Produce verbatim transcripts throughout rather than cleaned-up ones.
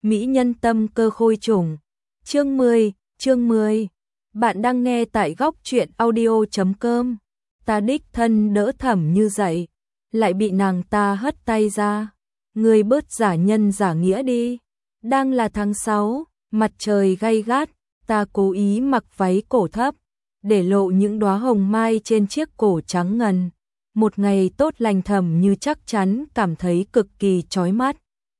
Mỹ nhân tâm cơ khôi trùng. Chương mười, chương mười. Bạn đang nghe tại góc truyện audio chấm com. Ta đích thân đỡ Thẩm Như dậy, lại bị nàng ta hất tay ra. Ngươi bớt giả nhân giả nghĩa đi. Đang là tháng sáu, mặt trời gay gắt, ta cố ý mặc váy cổ thấp, để lộ những đóa hồng mai trên chiếc cổ trắng ngần. Một ngày tốt lành Thẩm Như chắc chắn cảm thấy cực kỳ chói mắt.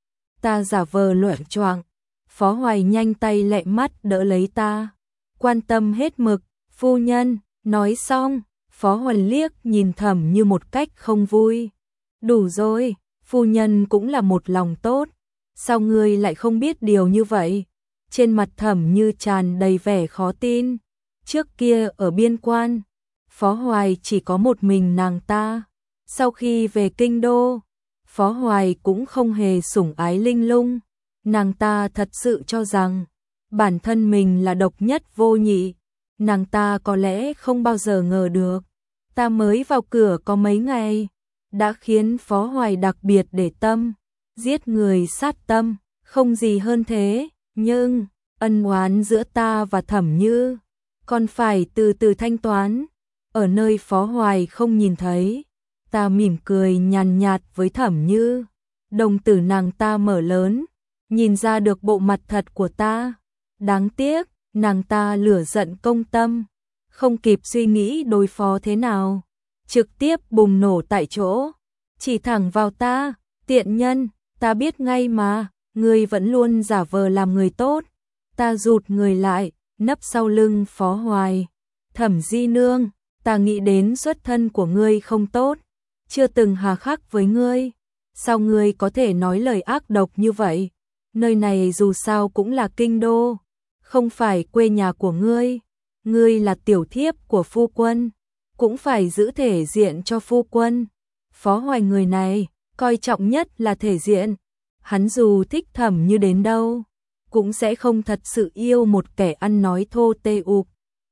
Ta giả vờ loạng choạng, Phó Hoài nhanh tay lẹ mắt đỡ lấy ta, quan tâm hết mực. Phu nhân, nói xong, Phó Hoài liếc nhìn Thẩm Như một cách không vui. Đủ rồi, phu nhân cũng là một lòng tốt, sao ngươi lại không biết điều như vậy? Trên mặt Thẩm Như tràn đầy vẻ khó tin. Trước kia ở biên quan, Phó Hoài chỉ có một mình nàng ta. Sau khi về kinh đô, Phó Hoài cũng không hề sủng ái Linh Lung. Nàng ta thật sự cho rằng bản thân mình là độc nhất vô nhị. Nàng ta có lẽ không bao giờ ngờ được, ta mới vào cửa có mấy ngày, đã khiến Phó Hoài đặc biệt để tâm, giết người sát tâm, không gì hơn thế. Nhưng ân oán giữa ta và Thẩm Như còn phải từ từ thanh toán, ở nơi Phó Hoài không nhìn thấy. Ta mỉm cười nhàn nhạt với Thẩm Như, đồng tử nàng ta mở lớn, nhìn ra được bộ mặt thật của ta. Đáng tiếc, nàng ta lửa giận công tâm, không kịp suy nghĩ đối phó thế nào, trực tiếp bùng nổ tại chỗ, chỉ thẳng vào ta. Tiện nhân, ta biết ngay mà, ngươi vẫn luôn giả vờ làm người tốt. Ta rụt người lại, nấp sau lưng Phó Hoài. Thẩm Di nương, ta nghĩ đến xuất thân của ngươi không tốt, chưa từng hà khắc với ngươi, sao ngươi có thể nói lời ác độc như vậy? Nơi này dù sao cũng là kinh đô, không phải quê nhà của ngươi. Ngươi là tiểu thiếp của phu quân, cũng phải giữ thể diện cho phu quân. Phó Hoài người này, coi trọng nhất là thể diện. Hắn dù thích Thẩm Như đến đâu, cũng sẽ không thật sự yêu một kẻ ăn nói thô tê ụp.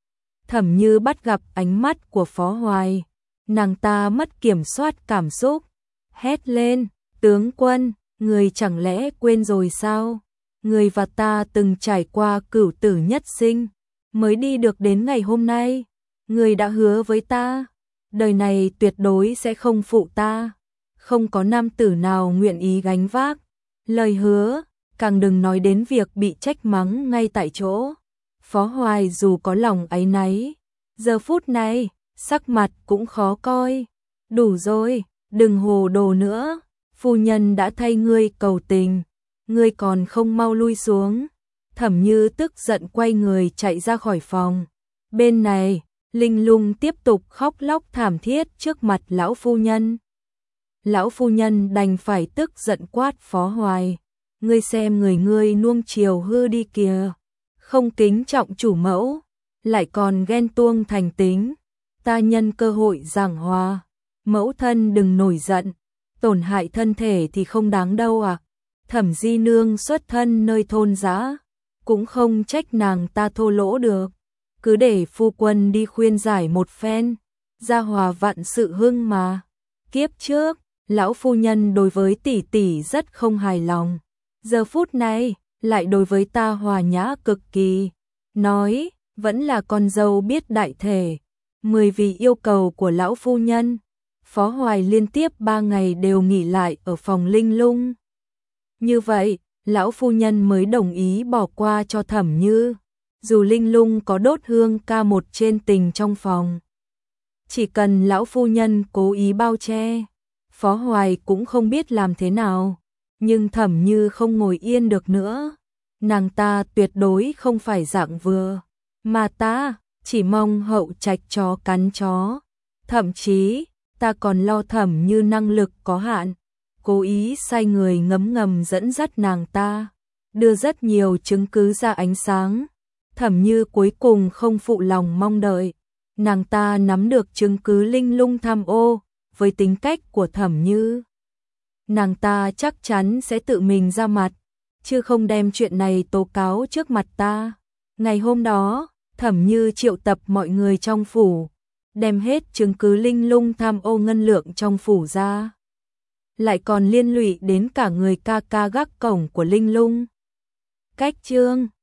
Thẩm Như bắt gặp ánh mắt của Phó Hoài, nàng ta mất kiểm soát cảm xúc, hét lên, tướng quân, người chẳng lẽ quên rồi sao? Người và ta từng trải qua cửu tử nhất sinh, mới đi được đến ngày hôm nay. Người đã hứa với ta, đời này tuyệt đối sẽ không phụ ta, không có nam tử nào nguyện ý gánh vác lời hứa, càng đừng nói đến việc bị trách mắng ngay tại chỗ. Phó Hoài dù có lòng áy náy, giờ phút này, sắc mặt cũng khó coi. Đủ rồi, đừng hồ đồ nữa, phu nhân đã thay ngươi cầu tình, ngươi còn không mau lui xuống. Thẩm Như tức giận quay người chạy ra khỏi phòng. Bên này, Linh Lung tiếp tục khóc lóc thảm thiết trước mặt lão phu nhân. Lão phu nhân đành phải tức giận quát Phó Hoài, ngươi xem người ngươi nuông chiều hư đi kìa, không kính trọng chủ mẫu, lại còn ghen tuông thành tính. Ta nhân cơ hội giảng hòa, mẫu thân đừng nổi giận, tổn hại thân thể thì không đáng đâu à. Thẩm Di nương xuất thân nơi thôn dã, cũng không trách nàng ta thô lỗ được, cứ để phu quân đi khuyên giải một phen, gia hòa vạn sự hưng mà. Kiếp trước, lão phu nhân đối với tỷ tỷ rất không hài lòng, giờ phút này lại đối với ta hòa nhã cực kỳ, nói vẫn là con dâu biết đại thể. Mười vì yêu cầu của lão phu nhân, Phó Hoài liên tiếp ba ngày đều nghỉ lại ở phòng Linh Lung. Như vậy, lão phu nhân mới đồng ý bỏ qua cho Thẩm Như. Dù Linh Lung có đốt hương ca một trên tình trong phòng, chỉ cần lão phu nhân cố ý bao che, Phó Hoài cũng không biết làm thế nào. Nhưng Thẩm Như không ngồi yên được nữa, nàng ta tuyệt đối không phải dạng vừa, mà ta chỉ mong hậu trạch chó cắn chó. Thậm chí, ta còn lo Thẩm Như năng lực có hạn, cố ý sai người ngấm ngầm dẫn dắt nàng ta, đưa rất nhiều chứng cứ ra ánh sáng. Thẩm Như cuối cùng không phụ lòng mong đợi, nàng ta nắm được chứng cứ Linh Lung tham ô. Với tính cách của Thẩm Như, nàng ta chắc chắn sẽ tự mình ra mặt, chứ không đem chuyện này tố cáo trước mặt ta. Ngày hôm đó, Thẩm Như triệu tập mọi người trong phủ, đem hết chứng cứ Linh Lung tham ô ngân lượng trong phủ ra, lại còn liên lụy đến cả người ca ca gác cổng của Linh Lung. Cách chương